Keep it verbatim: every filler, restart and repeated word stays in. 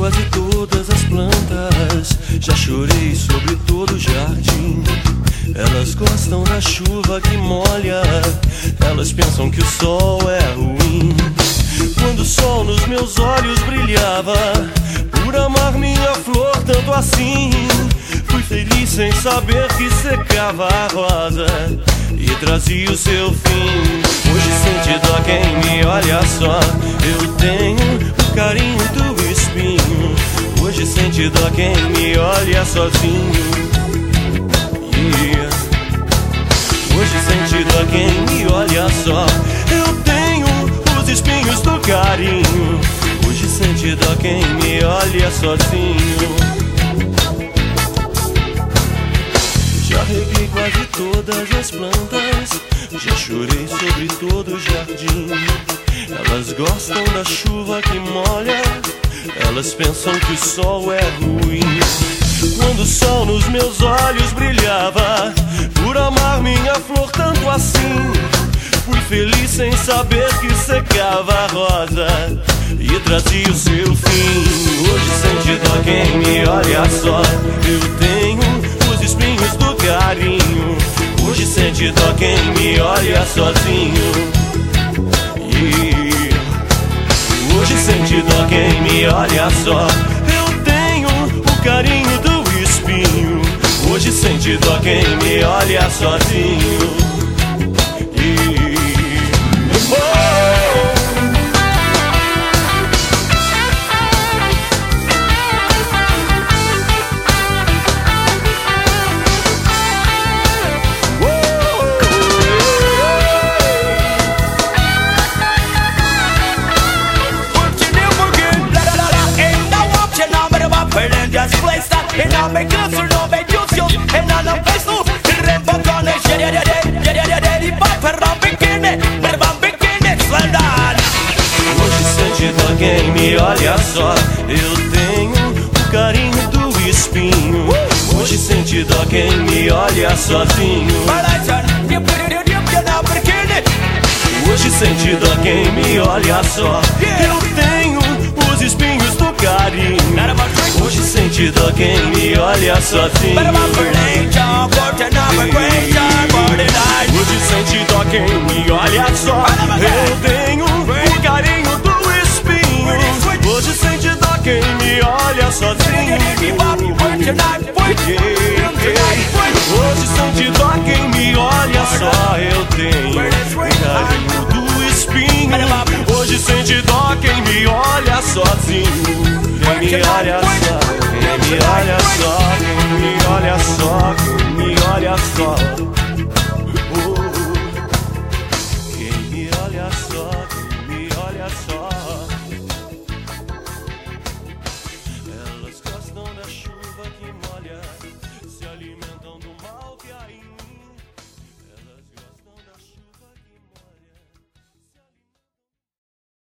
quase todas as plantas, já chorei sobre todo o jardim. Elas gostam da chuva que molha, elas pensam que o sol é ruim. Quando o sol nos meus olhos brilhava, por amar minha flor tanto assim, fui feliz sem saber que secava a rosa e trazia o seu fim. Hoje sente dó quem me olha só, eu tenho o carinho do espinho. Hoje sente dó quem me olha sozinho, yeah. Hoje sente dó quem me olha só, eu tenho os espinhos do carinho. Hoje sente dó quem me olha sozinho. Já reguei quase todas as plantas, já chorei sobre todo o jardim. Elas gostam da chuva que molha, elas pensam que o sol é ruim. Quando o sol nos meus olhos brilhava, por amar minha flor tanto assim, fui feliz sem saber que secava a rosa e trazia o seu fim. Hoje sente dó quem me olha só, eu tenho os espinhos do carinho. Hoje sente dó quem me olha sozinho, yeah. Hoje sente dó quem me olha só, eu tenho o carinho do espinho. Hoje sente dó quem me olha sozinho, yeah. Oh! E não me canso, não me giusto, e não não penso. Il rembo con il sheri de de, de de de, de vai per um biquíni, per um biquíni, slandar. Hoje sente dó quem me olha só, eu tenho o carinho do espinho. Hoje sente dó quem me olha sozinho. Hoje sente dó quem me olha só, eu tenho os espinhos do carinho. Hoje sente dó quem me olha sozinho. Hoje sente dó quem me olha só, eu tenho o carinho do espinho. Hoje sente dó quem me olha sozinho. Hoje sente dó quem me olha só, eu tenho o carinho do espinho. Hoje sente dó quem me olha sozinho. Quem me olha só, quem me olha só, quem me olha só, quem me olha só.